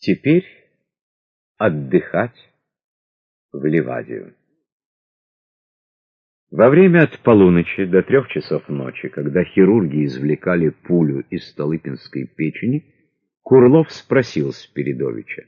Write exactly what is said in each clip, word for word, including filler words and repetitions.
Теперь отдыхать в Ливадию. Во время от полуночи до трех часов ночи, когда хирурги извлекали пулю из столыпинской печени, Курлов спросил Спиридовича: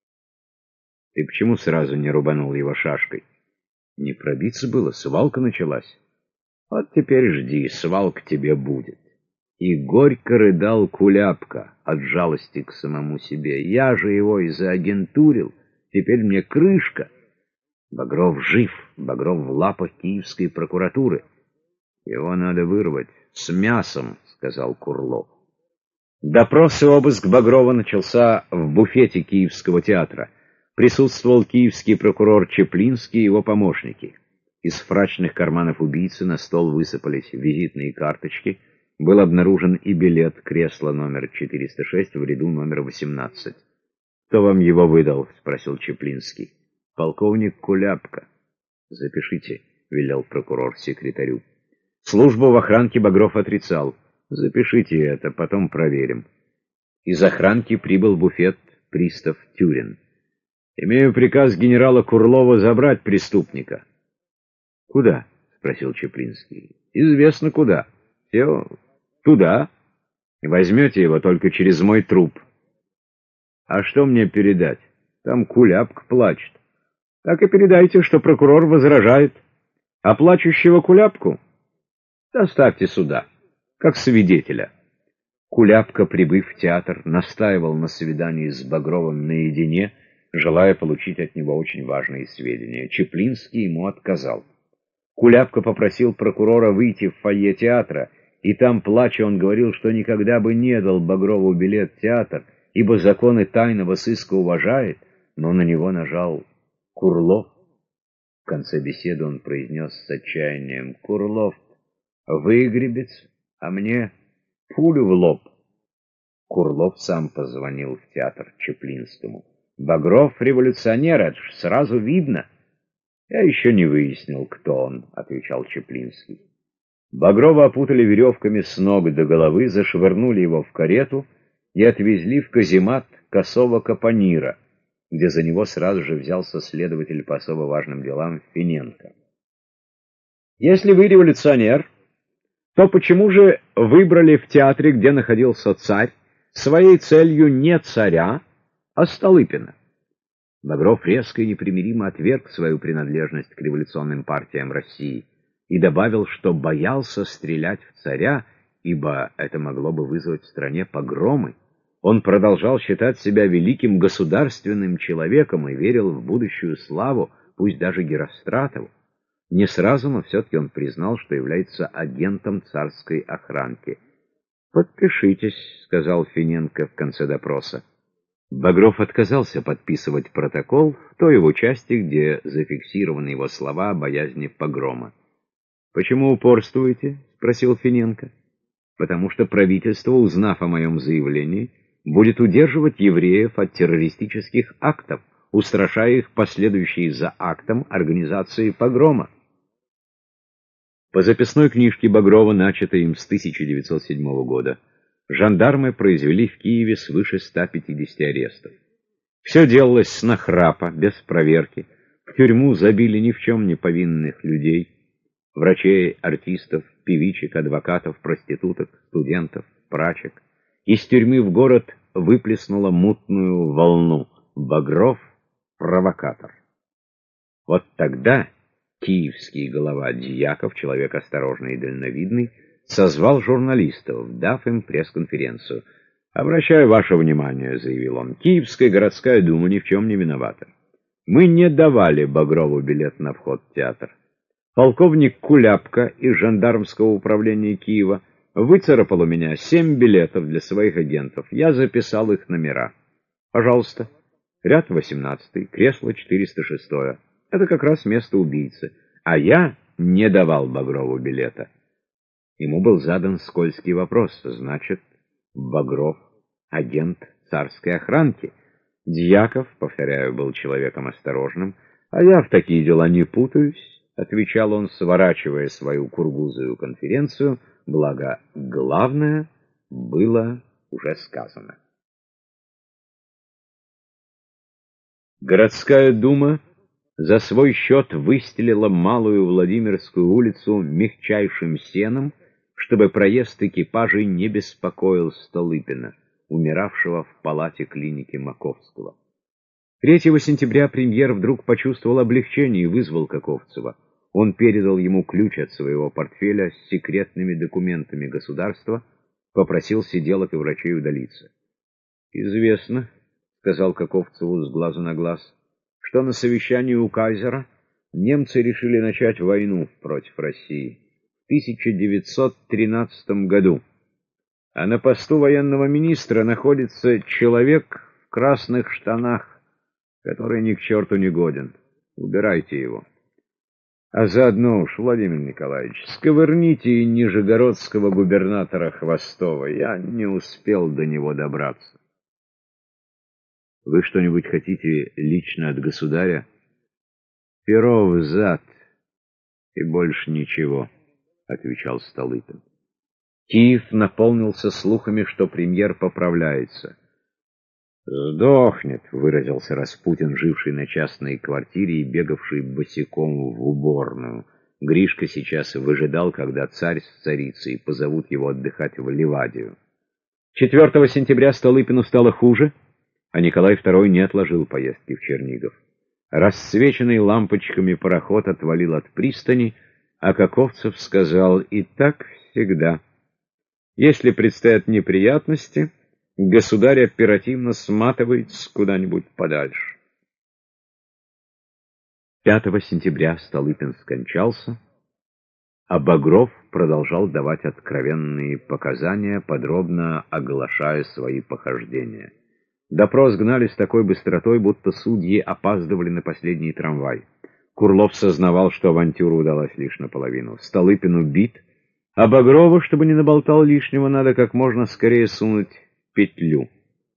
«Ты почему сразу не рубанул его шашкой? Не пробиться было, свалка началась. Вот теперь жди, свалка тебе будет». И горько рыдал Куляпка от жалости к самому себе. «Я же его и заагентурил, теперь мне крышка». Багров жив, Багров в лапах киевской прокуратуры. «Его надо вырвать с мясом», — сказал Курлов. Допрос и обыск Багрова начался в буфете Киевского театра. Присутствовал киевский прокурор Чеплинский и его помощники. Из фрачных карманов убийцы на стол высыпались визитные карточки. Был обнаружен и билет кресла номер четыреста шесть в ряду номер восемнадцать. «Кто вам его выдал?» — спросил Чеплинский. «Полковник Куляпка». «Запишите», — велел прокурор секретарю. Службу в охранке Багров отрицал. «Запишите это, потом проверим». Из охранки прибыл в буфет пристав Тюрин. «Имею приказ генерала Курлова забрать преступника». «Куда?» — спросил Чеплинский. «Известно куда. Все туда. Возьмете его только через мой труп». «А что мне передать? Там Куляпка плачет». «Так и передайте, что прокурор возражает. А плачущего Куляпку доставьте сюда, как свидетеля». Куляпка, прибыв в театр, настаивал на свидании с Багровым наедине, желая получить от него очень важные сведения. Чеплинский ему отказал. Куляпка попросил прокурора выйти в фойе театра, и там, плача, он говорил, что никогда бы не дал Багрову билет в театр, ибо законы тайного сыска уважает, но на него нажал Курлов. В конце беседы он произнес с отчаянием: «Курлов выгребец, а мне пулю в лоб». Курлов сам позвонил в театр Чеплинскому. «Багров революционер, это ж сразу видно». «Я еще не выяснил, кто он», — отвечал Чеплинский. Багрова опутали веревками с ног до головы, зашвырнули его в карету и отвезли в каземат Косого Капонира, где за него сразу же взялся следователь по особо важным делам Финенко. «Если вы революционер, то почему же выбрали в театре, где находился царь, своей целью не царя, а Столыпина?» Багров резко и непримиримо отверг свою принадлежность к революционным партиям России и добавил, что боялся стрелять в царя, ибо это могло бы вызвать в стране погромы. Он продолжал считать себя великим государственным человеком и верил в будущую славу, пусть даже Геростратову. Не сразу, но все-таки он признал, что является агентом царской охранки. «Подпишитесь», — сказал Финенко в конце допроса. Багров отказался подписывать протокол в той его части, где зафиксированы его слова о боязни погрома. «Почему упорствуете?» — спросил Финенко. «Потому что правительство, узнав о моем заявлении, будет удерживать евреев от террористических актов, устрашая их последующей за актом организации погрома». По записной книжке Багрова, начатой им с тысяча девятьсот седьмого года, жандармы произвели в Киеве свыше ста пятидесяти арестов. Все делалось с нахрапа, без проверки. В тюрьму забили ни в чем не повинных людей: врачей, артистов, певичек, адвокатов, проституток, студентов, прачек. Из тюрьмы в город выплеснула мутную волну. Багров — провокатор. Вот тогда киевский глава Дьяков, человек осторожный и дальновидный, созвал журналистов, дав им пресс-конференцию. «Обращаю ваше внимание», — заявил он, — «Киевская городская дума ни в чем не виновата. Мы не давали Багрову билет на вход в театр. Полковник Куляпка из жандармского управления Киева выцарапал у меня семь билетов для своих агентов. Я записал их номера. Пожалуйста, ряд восемнадцатый, кресло четыреста шестое. Это как раз место убийцы. А я не давал Багрову билета». Ему был задан скользкий вопрос: значит, Багров — агент царской охранки? Дьяков, повторяю, был человеком осторожным. «А я в такие дела не путаюсь», — отвечал он, сворачивая свою кургузую конференцию, благо главное было уже сказано. Городская дума за свой счет выстелила Малую Владимирскую улицу мягчайшим сеном, чтобы проезд экипажей не беспокоил Столыпина, умиравшего в палате клиники Маковского. третьего сентября премьер вдруг почувствовал облегчение и вызвал Каковцева. Он передал ему ключ от своего портфеля с секретными документами государства, попросил сиделок и врачей удалиться. «Известно», — сказал Каковцеву с глазу на глаз, — «что на совещании у кайзера немцы решили начать войну против России в тысяча девятьсот тринадцатом году, а на посту военного министра находится человек в красных штанах, который ни к черту не годен. Убирайте его. А заодно уж, Владимир Николаевич, сковырните и нижегородского губернатора Хвостова. Я не успел до него добраться». «Вы что-нибудь хотите лично от государя?» «Перо взад и больше ничего», — отвечал Столыпин. Киев наполнился слухами, что премьер поправляется. «Сдохнет», — выразился Распутин, живший на частной квартире и бегавший босиком в уборную. Гришка сейчас выжидал, когда царь с царицей позовут его отдыхать в Ливадию. четвёртого сентября Столыпину стало хуже, а Николай второй не отложил поездки в Чернигов. Рассвеченный лампочками пароход отвалил от пристани, а Каковцев сказал: «И так всегда. Если предстоят неприятности, государь оперативно сматывается куда-нибудь подальше». пятого сентября Столыпин скончался, а Багров продолжал давать откровенные показания, подробно оглашая свои похождения. Допрос гнали с такой быстротой, будто судьи опаздывали на последний трамвай. Курлов сознавал, что авантюра удалась лишь наполовину. Столыпин убит, а Багрову, чтобы не наболтал лишнего, надо как можно скорее сунуть петлю.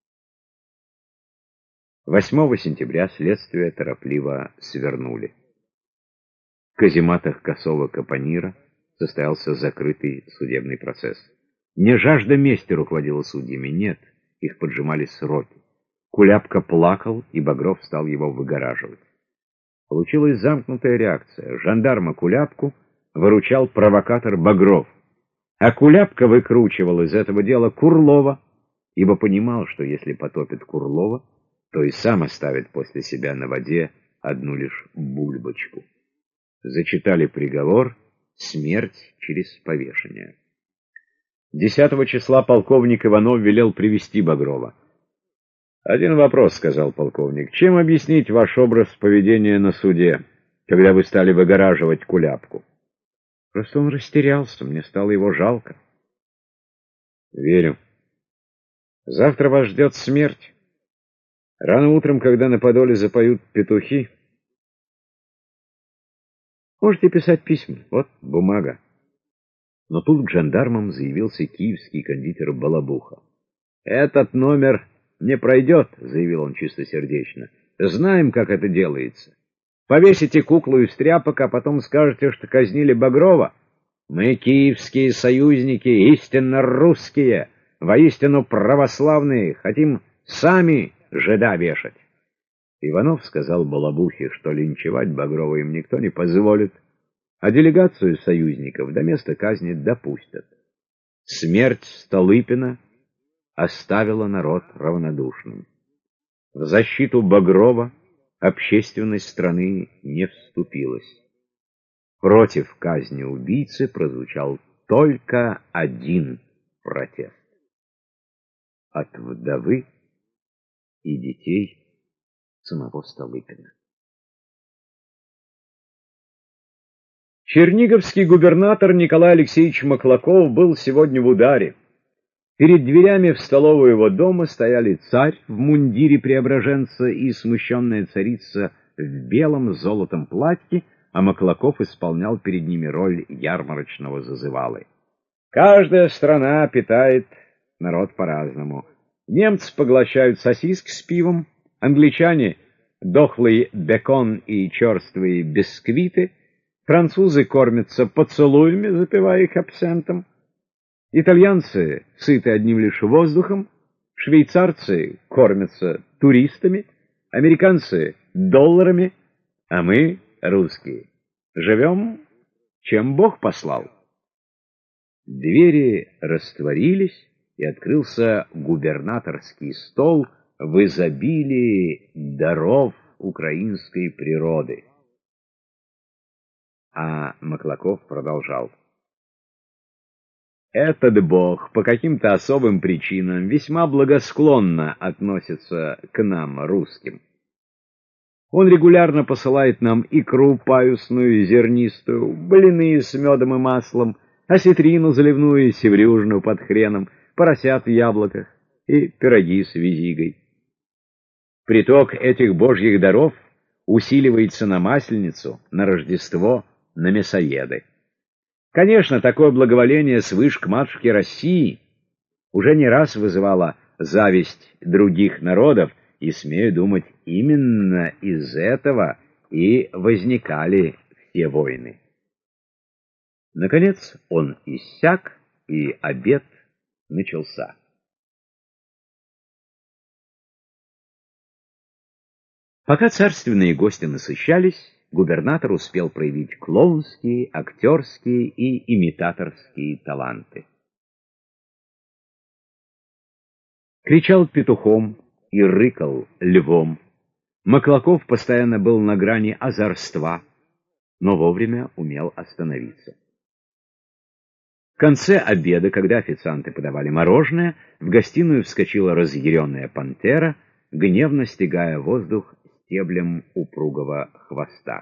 восьмого сентября следствие торопливо свернули. В казематах Косова-Капонира состоялся закрытый судебный процесс. Не жажда мести руководила судьями, нет, их поджимали сроки. Куляпка плакал, и Багров стал его выгораживать. Получилась замкнутая реакция. Жандарма Куляпку выручал провокатор Багров, а Куляпка выкручивал из этого дела Курлова, ибо понимал, что если потопит Курлова, то и сам оставит после себя на воде одну лишь бульбочку. Зачитали приговор: смерть через повешение. десятого числа полковник Иванов велел привести Багрова. «Один вопрос», — сказал полковник. «Чем объяснить ваш образ поведения на суде, когда вы стали выгораживать Куляпку?» «Просто он растерялся, мне стало его жалко». «Верю. Завтра вас ждет смерть. Рано утром, когда на Подоле запоют петухи, можете писать письма. Вот бумага». Но тут к жандармам заявился киевский кондитер Балабуха. «Этот номер не пройдет», — заявил он чистосердечно. «Знаем, как это делается. Повесите куклу из тряпок, а потом скажете, что казнили Багрова. Мы, киевские союзники, истинно русские, воистину православные, хотим сами жида вешать». Иванов сказал Балабухе, что линчевать Багрова им никто не позволит, а делегацию союзников до места казни допустят. Смерть Столыпина оставила народ равнодушным. В защиту Багрова общественность страны не вступилась. Против казни убийцы прозвучал только один протест: от вдовы и детей самого Столыпина. Черниговский губернатор Николай Алексеевич Маклаков был сегодня в ударе. Перед дверями в столовую его дома стояли царь в мундире преображенца и смущенная царица в белом с золотом платье, а Маклаков исполнял перед ними роль ярмарочного зазывалы. Каждая страна питает народ по-разному. Немцы поглощают сосиски с пивом, англичане — дохлый бекон и черствые бисквиты, французы кормятся поцелуями, запивая их абсентом, итальянцы сыты одним лишь воздухом, швейцарцы кормятся туристами, Американцы долларами, а мы, русские, живем, чем Бог послал. Двери растворились, и открылся губернаторский стол в изобилии даров украинской природы. А Маклаков продолжал. Этот Бог по каким-то особым причинам весьма благосклонно относится к нам, русским. Он регулярно посылает нам икру паюсную и зернистую, блины с медом и маслом, осетрину заливную и севрюжную под хреном, поросят в яблоках и пироги с визигой. Приток этих божьих даров усиливается на Масленицу, на Рождество, на мясоеды. Конечно, такое благоволение свыше к матушке России уже не раз вызывало зависть других народов, и, смею думать, именно из этого и возникали все войны. Наконец он иссяк, и обед начался. Пока царственные гости насыщались, губернатор успел проявить клоунские, актерские и имитаторские таланты. Кричал петухом и рыкал львом. Маклаков постоянно был на грани озорства, но вовремя умел остановиться. В конце обеда, когда официанты подавали мороженое, в гостиную вскочила разъяренная пантера, гневно стягая воздух стеблем упругого хвоста.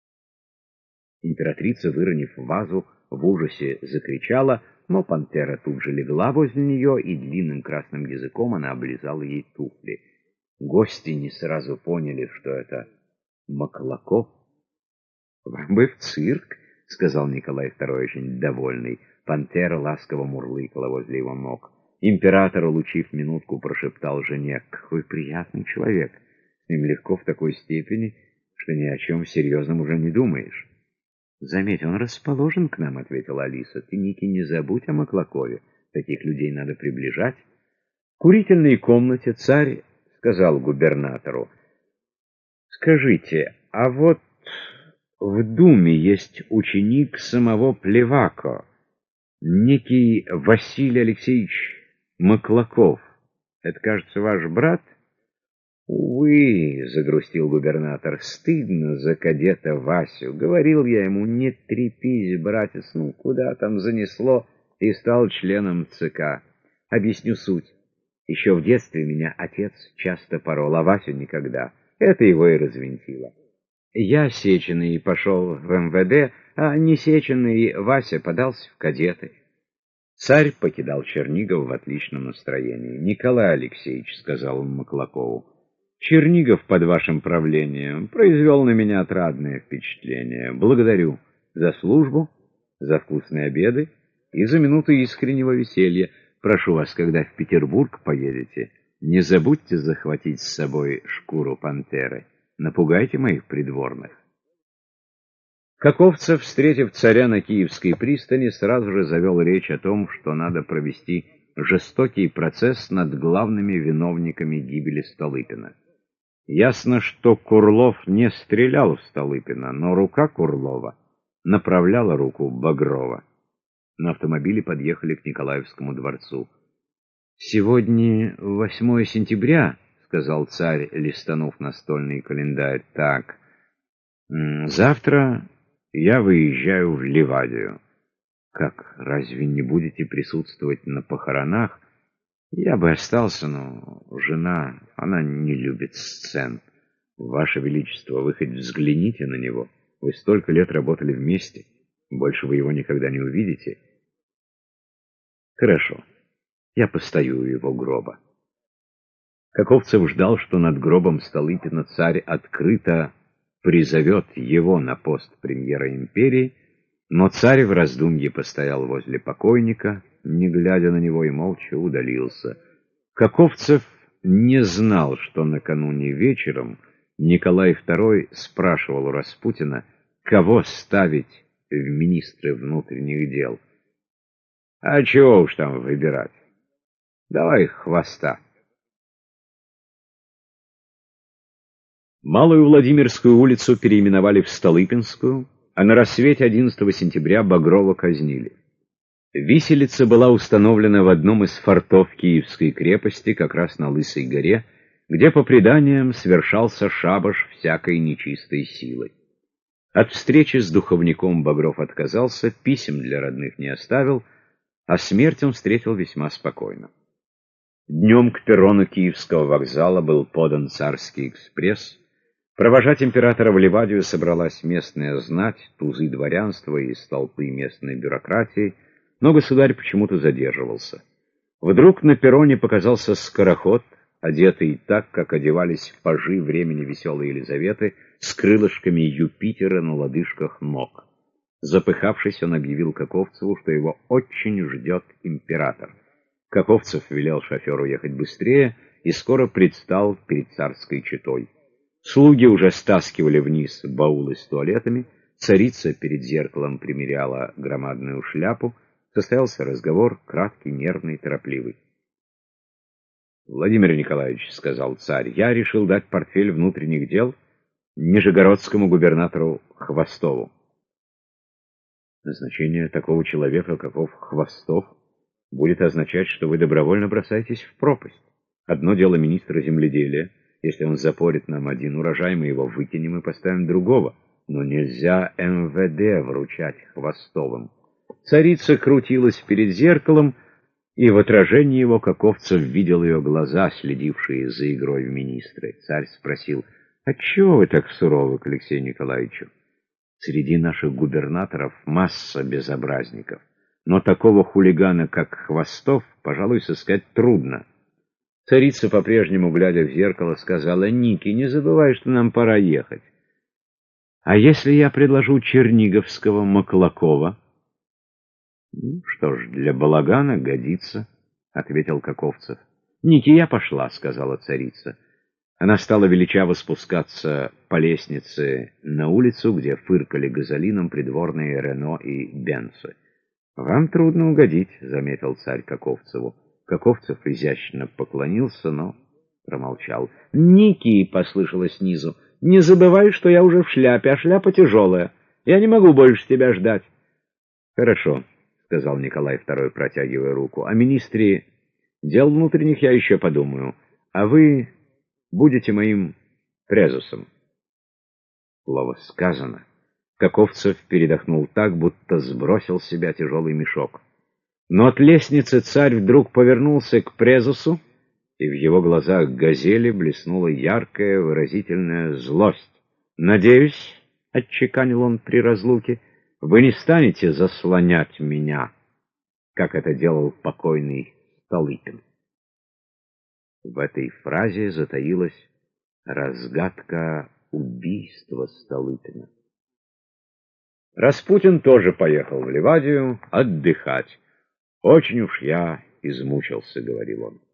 Императрица, выронив вазу, в ужасе закричала, но пантера тут же легла возле нее, и длинным красным языком она облизала ей туфли. Гости не сразу поняли, что это Маклаков. — Вам бы в цирк, — сказал Николай второй, очень довольный. Пантера ласково мурлыкала возле его ног. Император, улучив минутку, прошептал жене: — Какой приятный человек! С ним легко в такой степени, что ни о чем серьезном уже не думаешь. — Заметь, он расположен к нам, — ответила Алиса. — Ты, Ники, не забудь о Маклакове. Таких людей надо приближать. В курительной комнате царь сказал губернатору: — Скажите, а вот в Думе есть ученик самого Плевако, некий Василий Алексеевич Маклаков. Это, кажется, ваш брат? — Увы, — загрустил губернатор, — стыдно за кадета Васю. Говорил я ему: не трепись, братец, ну куда там занесло, и стал членом ЦК. Объясню суть. Еще в детстве меня отец часто порол, а Васю никогда. Это его и развинтило. Я, сеченый, пошел в эм вэ дэ, а не сеченый Вася подался в кадеты. Царь покидал Чернигов в отличном настроении. — Николай Алексеевич, — сказал он Маклакову, — Чернигов под вашим правлением произвел на меня отрадное впечатление. Благодарю за службу, за вкусные обеды и за минуту искреннего веселья. Прошу вас, когда в Петербург поедете, не забудьте захватить с собой шкуру пантеры. Напугайте моих придворных. Каковцев, встретив царя на Киевской пристани, сразу же завел речь о том, что надо провести жестокий процесс над главными виновниками гибели Столыпина. Ясно, что Курлов не стрелял в Столыпина, но рука Курлова направляла руку Багрова. На автомобиле подъехали к Николаевскому дворцу. — Сегодня восьмое сентября, — сказал царь, листанув настольный календарь. — Так, завтра я выезжаю в Ливадию. — Как, разве не будете присутствовать на похоронах? — Я бы остался, но жена, она не любит сцен. Ваше Величество, вы хоть взгляните на него. Вы столько лет работали вместе. Больше вы его никогда не увидите. Хорошо, я постою у его гроба. Каковцев ждал, что над гробом Столыпина царь открыто призовет его на пост премьера империи, но царь в раздумье постоял возле покойника, не глядя на него, и молча удалился. Каковцев не знал, что накануне вечером Николай второй спрашивал у Распутина, кого ставить в министры внутренних дел. — А чего уж там выбирать? Давай Хвоста. Малую Владимирскую улицу переименовали в Столыпинскую, а на рассвете одиннадцатого сентября Багрова казнили. Виселица была установлена в одном из фортов Киевской крепости, как раз на Лысой горе, где, по преданиям, совершался шабаш всякой нечистой силой. От встречи с духовником Багров отказался, писем для родных не оставил, а смерть он встретил весьма спокойно. Днем к перрону Киевского вокзала был подан царский экспресс. Провожать императора в Ливадию собралась местная знать, тузы дворянства и столпы местной бюрократии, но государь почему-то задерживался. Вдруг на перроне показался скороход, одетый так, как одевались пажи времени веселой Елизаветы, с крылышками Юпитера на лодыжках ног. Запыхавшись, он объявил Каковцеву, что его очень ждет император. Каковцев велел шоферу ехать быстрее и скоро предстал перед царской четой. Слуги уже стаскивали вниз баулы с туалетами, царица перед зеркалом примеряла громадную шляпу, состоялся разговор, краткий, нервный, торопливый. «Владимир Николаевич, — сказал царь, — я решил дать портфель внутренних дел нижегородскому губернатору Хвостову». Назначение такого человека, каков Хвостов, будет означать, что вы добровольно бросаетесь в пропасть. Одно дело министра земледелия. Если он запорит нам один урожай, мы его выкинем и поставим другого. Но нельзя эм вэ дэ вручать Хвостовым. Царица крутилась перед зеркалом, и в отражении его Каковцев видел ее глаза, следившие за игрой в министры. Царь спросил: «Отчего вы так суровы к Алексею Николаевичу? Среди наших губернаторов масса безобразников, но такого хулигана, как Хвостов, пожалуй, сыскать трудно». Царица, по-прежнему глядя в зеркало, сказала: «Ники, не забывай, что нам пора ехать». «А если я предложу Черниговского Маклакова?» «Ну, что ж, для балагана годится», — ответил Каковцев. «Ники, я пошла», — сказала царица. Она стала величаво спускаться по лестнице на улицу, где фыркали газолином придворные Рено и Бенцы. «Вам трудно угодить», — заметил царь Каковцеву. Каковцев изящно поклонился, но промолчал. «Ники!» — послышалось снизу. «Не забывай, что я уже в шляпе, а шляпа тяжелая. Я не могу больше тебя ждать». «Хорошо», — сказал Николай второй, протягивая руку. «О министре дел внутренних я еще подумаю. А вы будете моим презусом». Слово сказано. Каковцев передохнул так, будто сбросил с себя тяжелый мешок. Но от лестницы царь вдруг повернулся к презусу, и в его глазах газели блеснула яркая выразительная злость. «Надеюсь, — отчеканил он при разлуке, — вы не станете заслонять меня, как это делал покойный Столыпин». В этой фразе затаилась разгадка убийства Столыпина. Распутин тоже поехал в Ливадию отдыхать. «Очень уж я измучился», — говорил он.